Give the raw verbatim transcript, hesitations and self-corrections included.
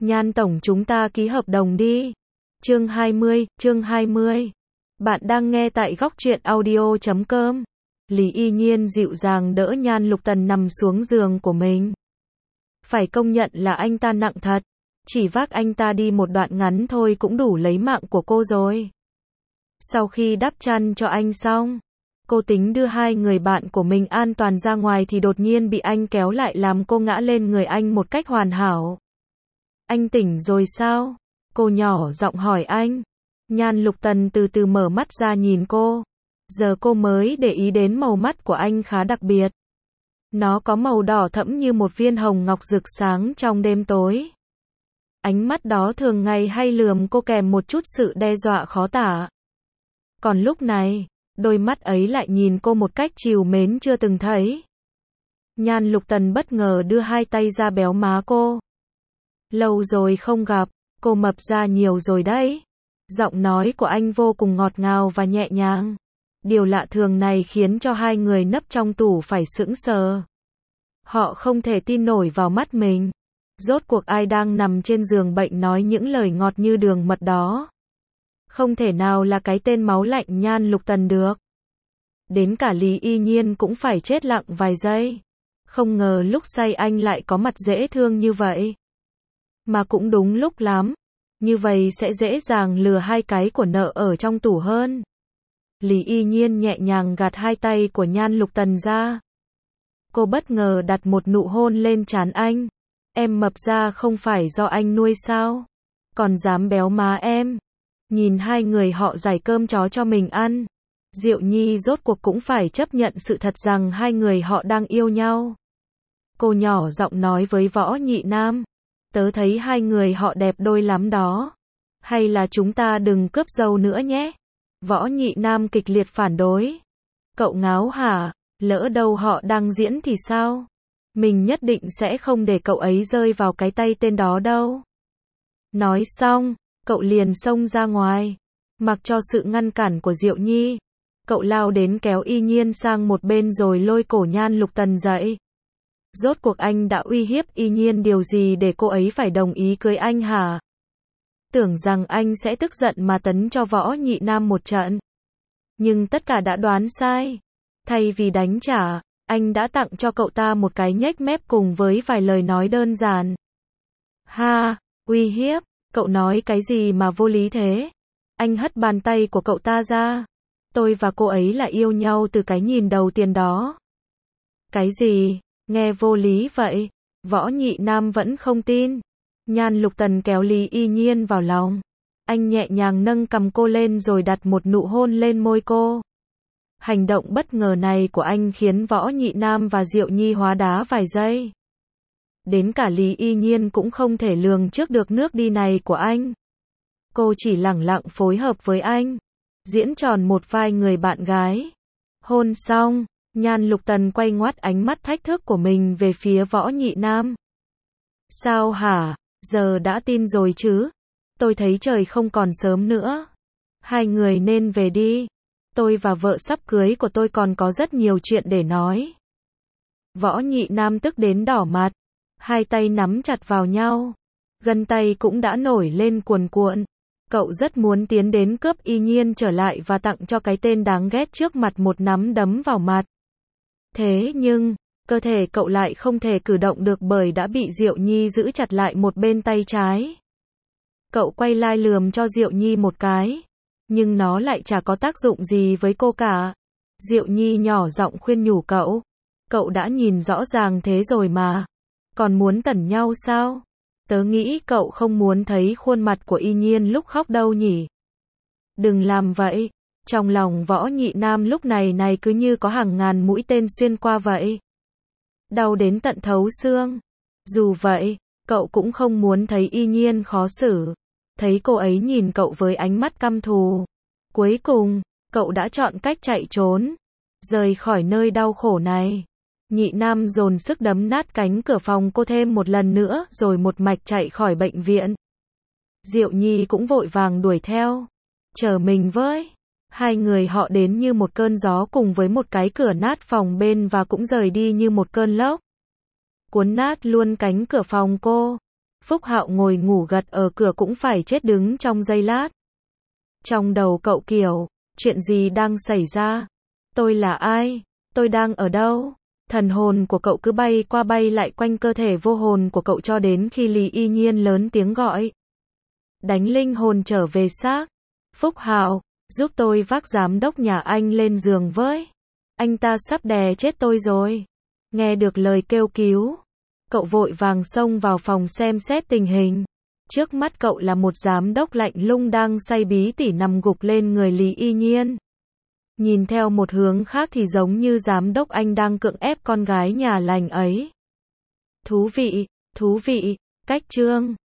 Nhan tổng chúng ta ký hợp đồng đi. Chương hai mươi, chương hai mươi. Bạn đang nghe tại góc truyện audio chấm com. Lý Y Nhiên dịu dàng đỡ Nhan Lục Tần nằm xuống giường của mình. Phải công nhận là anh ta nặng thật. Chỉ vác anh ta đi một đoạn ngắn thôi cũng đủ lấy mạng của cô rồi. Sau khi đắp chăn cho anh xong, cô tính đưa hai người bạn của mình an toàn ra ngoài thì đột nhiên bị anh kéo lại làm cô ngã lên người anh một cách hoàn hảo. Anh tỉnh rồi sao? Cô nhỏ giọng hỏi anh. Nhan Lục Tần từ từ mở mắt ra nhìn cô. Giờ cô mới để ý đến màu mắt của anh khá đặc biệt. Nó có màu đỏ thẫm như một viên hồng ngọc rực sáng trong đêm tối. Ánh mắt đó thường ngày hay lườm cô kèm một chút sự đe dọa khó tả. Còn lúc này, đôi mắt ấy lại nhìn cô một cách trìu mến chưa từng thấy. Nhan Lục Tần bất ngờ đưa hai tay ra béo má cô. Lâu rồi không gặp, cô mập ra nhiều rồi đấy. Giọng nói của anh vô cùng ngọt ngào và nhẹ nhàng. Điều lạ thường này khiến cho hai người nấp trong tủ phải sững sờ. Họ không thể tin nổi vào mắt mình. Rốt cuộc ai đang nằm trên giường bệnh nói những lời ngọt như đường mật đó. Không thể nào là cái tên máu lạnh Nhan Lục Tần được. Đến cả Lý Y Nhiên cũng phải chết lặng vài giây. Không ngờ lúc say anh lại có mặt dễ thương như vậy. Mà cũng đúng lúc lắm. Như vậy sẽ dễ dàng lừa hai cái của nợ ở trong tủ hơn. Lý Y Nhiên nhẹ nhàng gạt hai tay của Nhan Lục Tần ra. Cô bất ngờ đặt một nụ hôn lên trán anh. Em mập ra không phải do anh nuôi sao? Còn dám béo má em. Nhìn hai người họ giải cơm chó cho mình ăn. Diệu Nhi rốt cuộc cũng phải chấp nhận sự thật rằng hai người họ đang yêu nhau. Cô nhỏ giọng nói với Võ Nhị Nam. Tớ thấy hai người họ đẹp đôi lắm đó. Hay là chúng ta đừng cướp dâu nữa nhé. Võ Nhị Nam kịch liệt phản đối. Cậu ngáo hả? Lỡ đâu họ đang diễn thì sao? Mình nhất định sẽ không để cậu ấy rơi vào cái tay tên đó đâu. Nói xong, cậu liền xông ra ngoài. Mặc cho sự ngăn cản của Diệu Nhi, cậu lao đến kéo Y Nhiên sang một bên rồi lôi cổ Nhan Lục Tần dậy. Rốt cuộc anh đã uy hiếp Y Nhiên điều gì để cô ấy phải đồng ý cưới anh hả? Tưởng rằng anh sẽ tức giận mà tấn cho Võ Nhị Nam một trận. Nhưng tất cả đã đoán sai. Thay vì đánh trả, anh đã tặng cho cậu ta một cái nhếch mép cùng với vài lời nói đơn giản. Ha, uy hiếp, cậu nói cái gì mà vô lý thế? Anh hất bàn tay của cậu ta ra. Tôi và cô ấy là yêu nhau từ cái nhìn đầu tiên đó. Cái gì? Nghe vô lý vậy. Võ Nhị Nam vẫn không tin. Nhan Lục Tần kéo Lý Y Nhiên vào lòng. Anh nhẹ nhàng nâng cằm cô lên rồi đặt một nụ hôn lên môi cô. Hành động bất ngờ này của anh khiến Võ Nhị Nam và Diệu Nhi hóa đá vài giây. Đến cả Lý Y Nhiên cũng không thể lường trước được nước đi này của anh. Cô chỉ lẳng lặng phối hợp với anh. Diễn tròn một vai người bạn gái. Hôn xong, Nhan Lục Tần quay ngoắt ánh mắt thách thức của mình về phía Võ Nhị Nam. Sao hả? Giờ đã tin rồi chứ? Tôi thấy trời không còn sớm nữa. Hai người nên về đi. Tôi và vợ sắp cưới của tôi còn có rất nhiều chuyện để nói. Võ Nhị Nam tức đến đỏ mặt. Hai tay nắm chặt vào nhau. Gân tay cũng đã nổi lên cuồn cuộn. Cậu rất muốn tiến đến cướp Y Nhiên trở lại và tặng cho cái tên đáng ghét trước mặt một nắm đấm vào mặt. Thế nhưng, cơ thể cậu lại không thể cử động được bởi đã bị Diệu Nhi giữ chặt lại một bên tay trái. Cậu quay lại lườm cho Diệu Nhi một cái. Nhưng nó lại chả có tác dụng gì với cô cả. Diệu Nhi nhỏ giọng khuyên nhủ cậu. Cậu đã nhìn rõ ràng thế rồi mà. Còn muốn tẩn nhau sao? Tớ nghĩ cậu không muốn thấy khuôn mặt của Y Nhiên lúc khóc đâu nhỉ? Đừng làm vậy. Trong lòng Võ Nhị Nam lúc này này cứ như có hàng ngàn mũi tên xuyên qua vậy. Đau đến tận thấu xương. Dù vậy, cậu cũng không muốn thấy Y Nhiên khó xử. Thấy cô ấy nhìn cậu với ánh mắt căm thù. Cuối cùng, cậu đã chọn cách chạy trốn. Rời khỏi nơi đau khổ này. Nhị Nam dồn sức đấm nát cánh cửa phòng cô thêm một lần nữa rồi một mạch chạy khỏi bệnh viện. Diệu Nhi cũng vội vàng đuổi theo. Chờ mình với. Hai người họ đến như một cơn gió cùng với một cái cửa nát phòng bên và cũng rời đi như một cơn lốc. Cuốn nát luôn cánh cửa phòng cô. Phúc Hạo ngồi ngủ gật ở cửa cũng phải chết đứng trong giây lát. Trong đầu cậu kiểu, chuyện gì đang xảy ra? Tôi là ai? Tôi đang ở đâu? Thần hồn của cậu cứ bay qua bay lại quanh cơ thể vô hồn của cậu cho đến khi Lý Y Nhiên lớn tiếng gọi. Đánh linh hồn trở về xác. Phúc Hạo, giúp tôi vác giám đốc nhà anh lên giường với. Anh ta sắp đè chết tôi rồi. Nghe được lời kêu cứu, cậu vội vàng xông vào phòng xem xét tình hình. Trước mắt cậu là một giám đốc lạnh lùng đang say bí tỉ nằm gục lên người Lý Y Nhiên. Nhìn theo một hướng khác thì giống như giám đốc anh đang cưỡng ép con gái nhà lành ấy. Thú vị, thú vị, cách chương.